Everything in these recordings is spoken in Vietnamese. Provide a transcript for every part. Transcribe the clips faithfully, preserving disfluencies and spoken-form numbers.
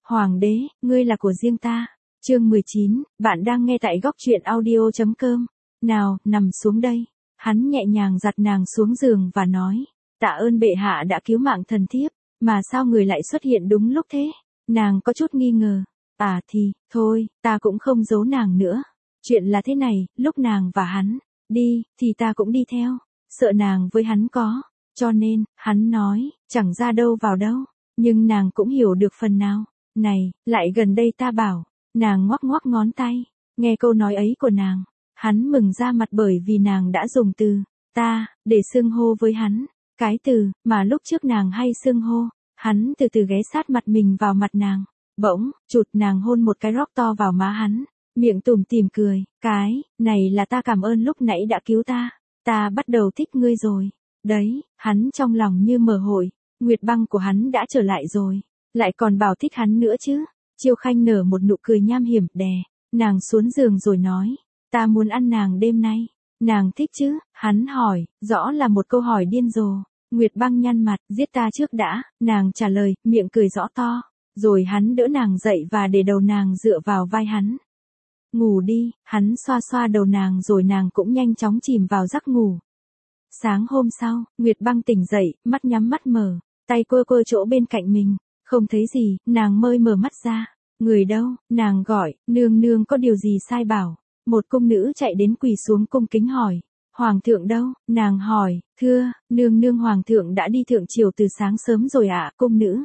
Hoàng đế, ngươi là của riêng ta. Chương mười chín, bạn đang nghe tại góc truyện audio chấm com. Nào, nằm xuống đây. Hắn nhẹ nhàng giặt nàng xuống giường và nói, tạ ơn bệ hạ đã cứu mạng thần thiếp, mà sao người lại xuất hiện đúng lúc thế? Nàng có chút nghi ngờ. À thì, thôi, ta cũng không giấu nàng nữa. Chuyện là thế này, lúc nàng và hắn đi, thì ta cũng đi theo. Sợ nàng với hắn có. Cho nên, hắn nói, chẳng ra đâu vào đâu. Nhưng nàng cũng hiểu được phần nào. Này, lại gần đây ta bảo. Nàng ngoắc ngoắc ngón tay. Nghe câu nói ấy của nàng. Hắn mừng ra mặt bởi vì nàng đã dùng từ ta để xưng hô với hắn. Cái từ mà lúc trước nàng hay xưng hô. Hắn từ từ ghé sát mặt mình vào mặt nàng. Bỗng, chụt nàng hôn một cái rót to vào má hắn. Miệng tủm tỉm cười. Cái này là ta cảm ơn lúc nãy đã cứu ta. Ta bắt đầu thích ngươi rồi. Đấy, hắn trong lòng như mở hội. Nguyệt băng của hắn đã trở lại rồi. Lại còn bảo thích hắn nữa chứ. Chiêu Khanh nở một nụ cười nham hiểm, đè nàng xuống giường rồi nói, ta muốn ăn nàng đêm nay. Nàng thích chứ? Hắn hỏi, rõ là một câu hỏi điên rồ. Nguyệt băng nhăn mặt, giết ta trước đã. Nàng trả lời, miệng cười rõ to. Rồi hắn đỡ nàng dậy và để đầu nàng dựa vào vai hắn. Ngủ đi. Hắn xoa xoa đầu nàng rồi nàng cũng nhanh chóng chìm vào giấc ngủ. Sáng hôm sau, Nguyệt băng tỉnh dậy, mắt nhắm mắt mở, tay quơ quơ chỗ bên cạnh mình. Không thấy gì, nàng mới mở mắt ra. Người đâu? Nàng gọi, nương nương có điều gì sai bảo. Một cung nữ chạy đến quỳ xuống cung kính hỏi. Hoàng thượng đâu? Nàng hỏi, thưa, nương nương hoàng thượng đã đi thượng triều từ sáng sớm rồi ạ. Cung nữ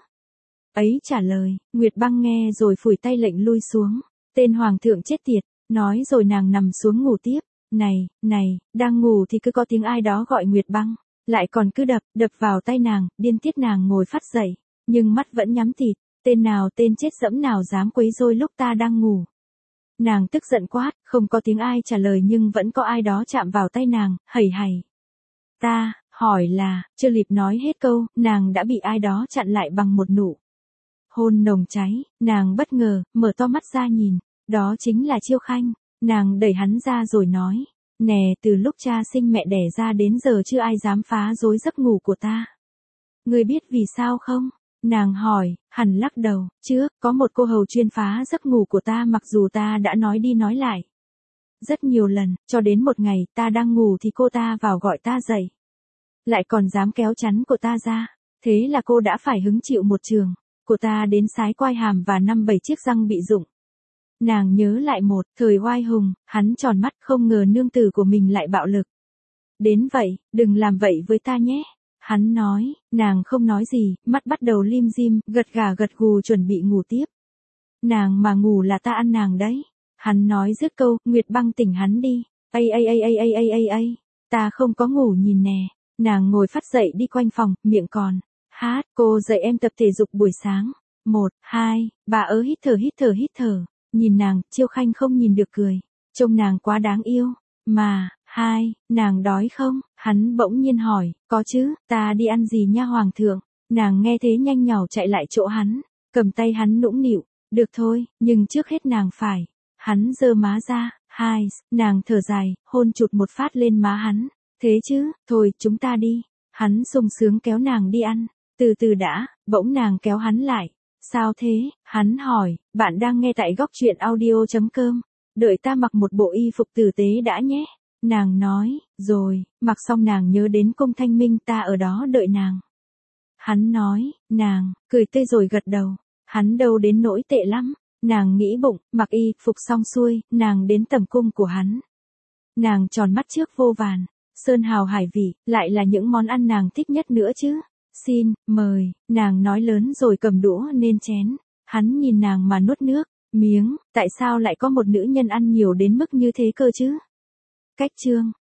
ấy trả lời. Nguyệt băng nghe rồi phủi tay lệnh lui xuống. Tên hoàng thượng chết tiệt, nói rồi nàng nằm xuống ngủ tiếp. Này, này, đang ngủ thì cứ có tiếng ai đó gọi Nguyệt băng. Lại còn cứ đập, đập vào tay nàng, điên tiết nàng ngồi phát dậy. Nhưng mắt vẫn nhắm tịt. Tên nào tên chết dẫm nào dám quấy rối lúc ta đang ngủ. Nàng tức giận quát, không có tiếng ai trả lời nhưng vẫn có ai đó chạm vào tay nàng, hầy hầy. Ta, hỏi là, chưa kịp nói hết câu, nàng đã bị ai đó chặn lại bằng một nụ hôn nồng cháy. Nàng bất ngờ, mở to mắt ra nhìn. Đó chính là Chiêu Khanh. Nàng đẩy hắn ra rồi nói, nè, từ lúc cha sinh mẹ đẻ ra đến giờ chưa ai dám phá rối giấc ngủ của ta. Ngươi biết vì sao không? Nàng hỏi, hẳn lắc đầu, trước, có một cô hầu chuyên phá giấc ngủ của ta mặc dù ta đã nói đi nói lại. Rất nhiều lần, cho đến một ngày, ta đang ngủ thì cô ta vào gọi ta dậy. Lại còn dám kéo chắn của ta ra. Thế là cô đã phải hứng chịu một trường của ta đến sái quai hàm và năm bảy chiếc răng bị rụng. Nàng nhớ lại một thời oai hùng, hắn tròn mắt không ngờ nương tử của mình lại bạo lực. Đến vậy, đừng làm vậy với ta nhé. Hắn nói, nàng không nói gì, mắt bắt đầu lim dim, gật gà gật gù chuẩn bị ngủ tiếp. Nàng mà ngủ là ta ăn nàng đấy. Hắn nói dứt câu, Nguyệt băng tỉnh hắn đi. Ây ây ây ây ây ây ây ây, ta không có ngủ nhìn nè. Nàng ngồi phát dậy đi quanh phòng, miệng còn hát, cô dạy em tập thể dục buổi sáng. Một, hai, bà ớ hít thở hít thở hít thở. Nhìn nàng, Chiêu Khanh không nhìn được cười. Trông nàng quá đáng yêu. Mà, hai, nàng đói không? Hắn bỗng nhiên hỏi, có chứ, ta đi ăn gì nha hoàng thượng? Nàng nghe thế nhanh nhảu chạy lại chỗ hắn, cầm tay hắn nũng nịu, được thôi, nhưng trước hết nàng phải. Hắn giơ má ra, hai, nàng thở dài, hôn chụt một phát lên má hắn. Thế chứ, thôi, chúng ta đi. Hắn sung sướng kéo nàng đi ăn, từ từ đã, bỗng nàng kéo hắn lại. Sao thế? Hắn hỏi, bạn đang nghe tại góc truyện audio chấm com. Đợi ta mặc một bộ y phục tử tế đã nhé. Nàng nói, rồi, mặc xong nàng nhớ đến cung Thanh Minh ta ở đó đợi nàng. Hắn nói, nàng, cười tươi rồi gật đầu. Hắn đâu đến nỗi tệ lắm. Nàng nghĩ bụng, mặc y phục xong xuôi, nàng đến tầm cung của hắn. Nàng tròn mắt trước vô vàn, sơn hào hải vị, lại là những món ăn nàng thích nhất nữa chứ. Xin, mời, nàng nói lớn rồi cầm đũa lên chén. Hắn nhìn nàng mà nuốt nước, miếng, tại sao lại có một nữ nhân ăn nhiều đến mức như thế cơ chứ? Cách chương